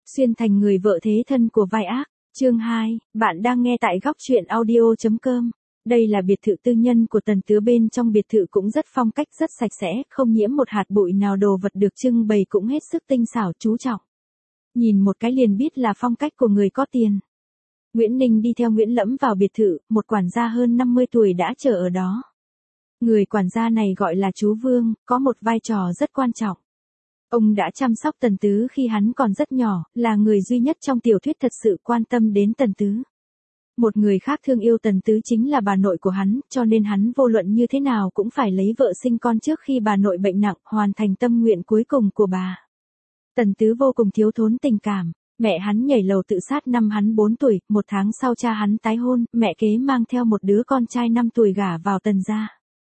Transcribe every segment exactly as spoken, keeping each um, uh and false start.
Xuyên thành người vợ thế thân của vai ác. Chương hai, bạn đang nghe tại góc truyện audio.com. Đây là biệt thự tư nhân của Tần Tứ, bên trong biệt thự cũng rất phong cách, rất sạch sẽ, không nhiễm một hạt bụi nào, đồ vật được trưng bày cũng hết sức tinh xảo chú trọng. Nhìn một cái liền biết là phong cách của người có tiền. Nguyễn Ninh đi theo Nguyễn Lẫm vào biệt thự, một quản gia hơn năm mươi tuổi đã chờ ở đó. Người quản gia này gọi là chú Vương, có một vai trò rất quan trọng. Ông đã chăm sóc Tần Tứ khi hắn còn rất nhỏ, là người duy nhất trong tiểu thuyết thật sự quan tâm đến Tần Tứ. Một người khác thương yêu Tần Tứ chính là bà nội của hắn, cho nên hắn vô luận như thế nào cũng phải lấy vợ sinh con trước khi bà nội bệnh nặng, hoàn thành tâm nguyện cuối cùng của bà. Tần Tứ vô cùng thiếu thốn tình cảm. Mẹ hắn nhảy lầu tự sát năm hắn bốn tuổi, một tháng sau cha hắn tái hôn, mẹ kế mang theo một đứa con trai năm tuổi gả vào Tần gia.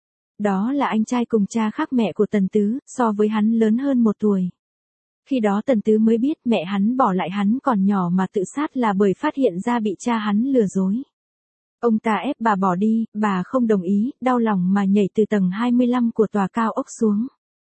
Đó là anh trai cùng cha khác mẹ của Tần Tứ, so với hắn lớn hơn một tuổi. Khi đó Tần Tứ mới biết mẹ hắn bỏ lại hắn còn nhỏ mà tự sát là bởi phát hiện ra bị cha hắn lừa dối. Ông ta ép bà bỏ đi, bà không đồng ý, đau lòng mà nhảy từ tầng hai mươi lăm của tòa cao ốc xuống.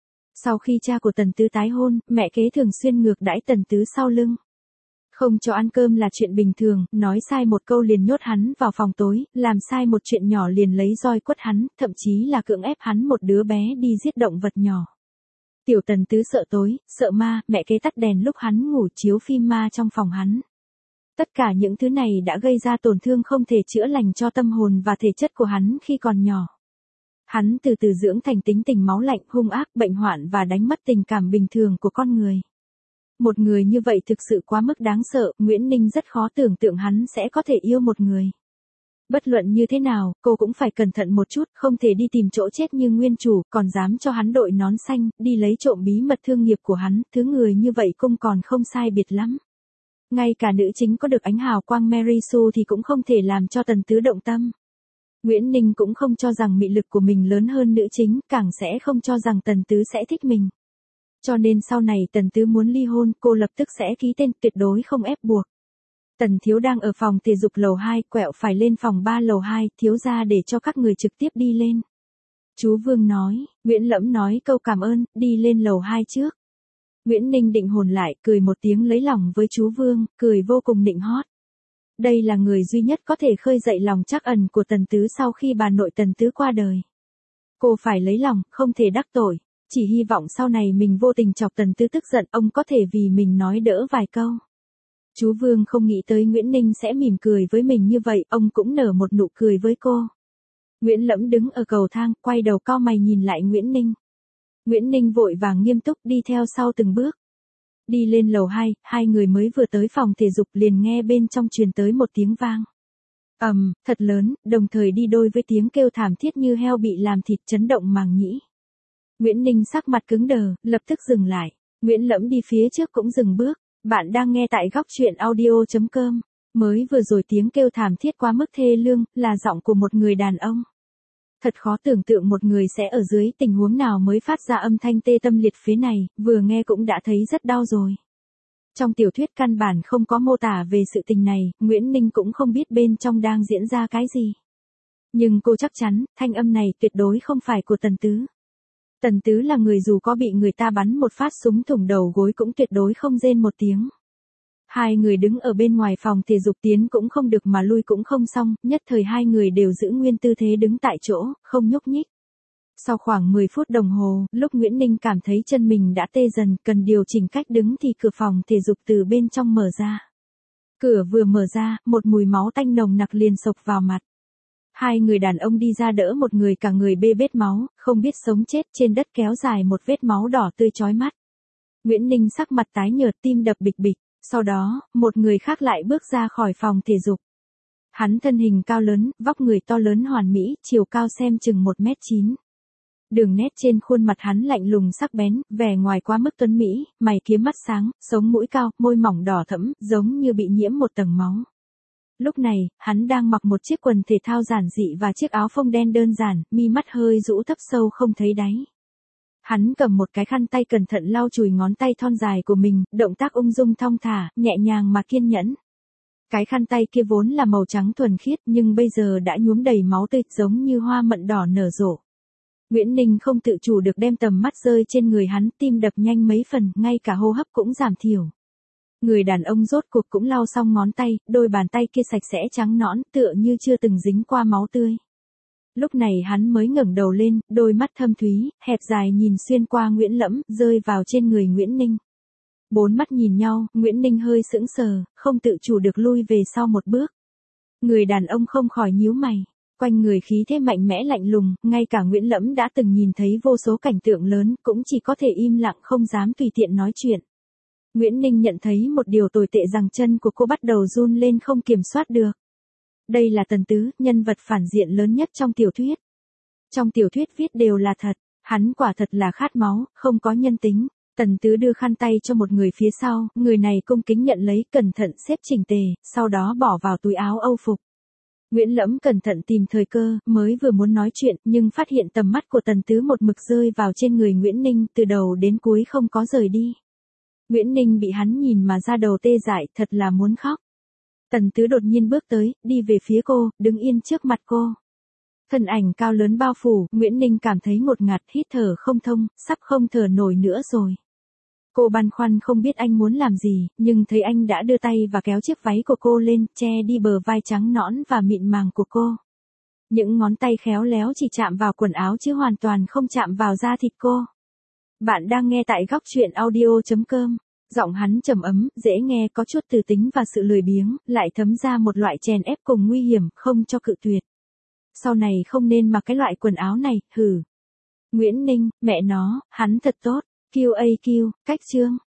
Sau khi cha của Tần Tứ tái hôn, mẹ kế thường xuyên ngược đãi Tần Tứ sau lưng. Không cho ăn cơm là chuyện bình thường, nói sai một câu liền nhốt hắn vào phòng tối, làm sai một chuyện nhỏ liền lấy roi quất hắn, thậm chí là cưỡng ép hắn một đứa bé đi giết động vật nhỏ. Tiểu Tần Tứ sợ tối, sợ ma, mẹ kế tắt đèn lúc hắn ngủ, chiếu phim ma trong phòng hắn. Tất cả những thứ này đã gây ra tổn thương không thể chữa lành cho tâm hồn và thể chất của hắn khi còn nhỏ. Hắn từ từ dưỡng thành tính tình máu lạnh, hung ác, bệnh hoạn và đánh mất tình cảm bình thường của con người. Một người như vậy thực sự quá mức đáng sợ, Nguyễn Ninh rất khó tưởng tượng hắn sẽ có thể yêu một người. Bất luận như thế nào, cô cũng phải cẩn thận một chút, không thể đi tìm chỗ chết như nguyên chủ, còn dám cho hắn đội nón xanh, đi lấy trộm bí mật thương nghiệp của hắn, thứ người như vậy cũng còn không sai biệt lắm. Ngay cả nữ chính có được ánh hào quang Mary Sue thì cũng không thể làm cho Tần Tứ động tâm. Nguyễn Ninh cũng không cho rằng mị lực của mình lớn hơn nữ chính, càng sẽ không cho rằng Tần Tứ sẽ thích mình. Cho nên sau này Tần Tứ muốn ly hôn, cô lập tức sẽ ký tên, tuyệt đối không ép buộc. Tần thiếu đang ở phòng thể dục lầu hai, quẹo phải lên phòng ba lầu hai, thiếu ra để cho các người trực tiếp đi lên. Chú Vương nói, Nguyễn Lẫm nói câu cảm ơn, đi lên lầu hai trước. Nguyễn Ninh định hồn lại, cười một tiếng lấy lòng với chú Vương, cười vô cùng nịnh hót. Đây là người duy nhất có thể khơi dậy lòng trắc ẩn của Tần Tứ sau khi bà nội Tần Tứ qua đời. Cô phải lấy lòng, không thể đắc tội. Chỉ hy vọng sau này mình vô tình chọc Tần Tứ tức giận, ông có thể vì mình nói đỡ vài câu. Chú Vương không nghĩ tới Nguyễn Ninh sẽ mỉm cười với mình như vậy, ông cũng nở một nụ cười với cô. Nguyễn Lẫm đứng ở cầu thang, quay đầu cau mày nhìn lại Nguyễn Ninh. Nguyễn Ninh vội vàng nghiêm túc đi theo sau từng bước. Đi lên lầu hai, hai người mới vừa tới phòng thể dục liền nghe bên trong truyền tới một tiếng vang. Ầm, um, thật lớn, đồng thời đi đôi với tiếng kêu thảm thiết như heo bị làm thịt, chấn động màng nhĩ. Nguyễn Ninh sắc mặt cứng đờ, lập tức dừng lại. Nguyễn Lẫm đi phía trước cũng dừng bước. Bạn đang nghe tại góc truyện audio.com. Mới vừa rồi tiếng kêu thảm thiết quá mức thê lương, là giọng của một người đàn ông. Thật khó tưởng tượng một người sẽ ở dưới tình huống nào mới phát ra âm thanh tê tâm liệt phế này, vừa nghe cũng đã thấy rất đau rồi. Trong tiểu thuyết căn bản không có mô tả về sự tình này, Nguyễn Ninh cũng không biết bên trong đang diễn ra cái gì. Nhưng cô chắc chắn, thanh âm này tuyệt đối không phải của Tần Tứ. Tần Tứ là người dù có bị người ta bắn một phát súng thủng đầu gối cũng tuyệt đối không rên một tiếng. Hai người đứng ở bên ngoài phòng thể dục, tiến cũng không được mà lui cũng không xong, nhất thời hai người đều giữ nguyên tư thế đứng tại chỗ, không nhúc nhích. Sau khoảng mười phút đồng hồ, lúc Nguyễn Ninh cảm thấy chân mình đã tê dần, cần điều chỉnh cách đứng thì cửa phòng thể dục từ bên trong mở ra. Cửa vừa mở ra, một mùi máu tanh nồng nặc liền xộc vào mặt. Hai người đàn ông đi ra đỡ một người cả người bê bết máu, không biết sống chết, trên đất kéo dài một vết máu đỏ tươi chói mắt. Nguyễn Ninh sắc mặt tái nhợt, tim đập bịch bịch, sau đó, một người khác lại bước ra khỏi phòng thể dục. Hắn thân hình cao lớn, vóc người to lớn hoàn mỹ, chiều cao xem chừng một mét chín. Đường nét trên khuôn mặt hắn lạnh lùng sắc bén, vẻ ngoài quá mức tuấn mỹ, mày kiếm mắt sáng, sống mũi cao, môi mỏng đỏ thẫm, giống như bị nhiễm một tầng máu. Lúc này, hắn đang mặc một chiếc quần thể thao giản dị và chiếc áo phông đen đơn giản, mi mắt hơi rũ thấp sâu không thấy đáy. Hắn cầm một cái khăn tay cẩn thận lau chùi ngón tay thon dài của mình, động tác ung dung thong thả, nhẹ nhàng mà kiên nhẫn. Cái khăn tay kia vốn là màu trắng thuần khiết nhưng bây giờ đã nhuốm đầy máu tươi, giống như hoa mận đỏ nở rộ. Nguyễn Ninh không tự chủ được đem tầm mắt rơi trên người hắn, tim đập nhanh mấy phần, ngay cả hô hấp cũng giảm thiểu. Người đàn ông rốt cuộc cũng lau xong ngón tay, đôi bàn tay kia sạch sẽ trắng nõn, tựa như chưa từng dính qua máu tươi. Lúc này hắn mới ngẩng đầu lên, đôi mắt thâm thúy, hẹp dài nhìn xuyên qua Nguyễn Lẫm, rơi vào trên người Nguyễn Ninh. Bốn mắt nhìn nhau, Nguyễn Ninh hơi sững sờ, không tự chủ được lui về sau một bước. Người đàn ông không khỏi nhíu mày, quanh người khí thế mạnh mẽ lạnh lùng, ngay cả Nguyễn Lẫm đã từng nhìn thấy vô số cảnh tượng lớn, cũng chỉ có thể im lặng không dám tùy tiện nói chuyện. Nguyễn Ninh nhận thấy một điều tồi tệ rằng chân của cô bắt đầu run lên không kiểm soát được. Đây là Tần Tứ, nhân vật phản diện lớn nhất trong tiểu thuyết. Trong tiểu thuyết viết đều là thật, hắn quả thật là khát máu, không có nhân tính. Tần Tứ đưa khăn tay cho một người phía sau, người này cung kính nhận lấy, cẩn thận xếp chỉnh tề, sau đó bỏ vào túi áo âu phục. Nguyễn Lẫm cẩn thận tìm thời cơ, mới vừa muốn nói chuyện, nhưng phát hiện tầm mắt của Tần Tứ một mực rơi vào trên người Nguyễn Ninh, từ đầu đến cuối không có rời đi. Nguyễn Ninh bị hắn nhìn mà da đầu tê dại, thật là muốn khóc. Tần Tứ đột nhiên bước tới, đi về phía cô, đứng yên trước mặt cô. Thân ảnh cao lớn bao phủ, Nguyễn Ninh cảm thấy ngột ngạt, hít thở không thông, sắp không thở nổi nữa rồi. Cô băn khoăn không biết anh muốn làm gì, nhưng thấy anh đã đưa tay và kéo chiếc váy của cô lên, che đi bờ vai trắng nõn và mịn màng của cô. Những ngón tay khéo léo chỉ chạm vào quần áo chứ hoàn toàn không chạm vào da thịt cô. Bạn đang nghe tại góc truyện audio chấm com. Giọng hắn trầm ấm, dễ nghe, có chút từ tính và sự lười biếng, lại thấm ra một loại chèn ép cùng nguy hiểm, không cho cự tuyệt. Sau này không nên mặc cái loại quần áo này, hử. Nguyễn Ninh, mẹ nó, hắn thật tốt. quy a quy, cách chương.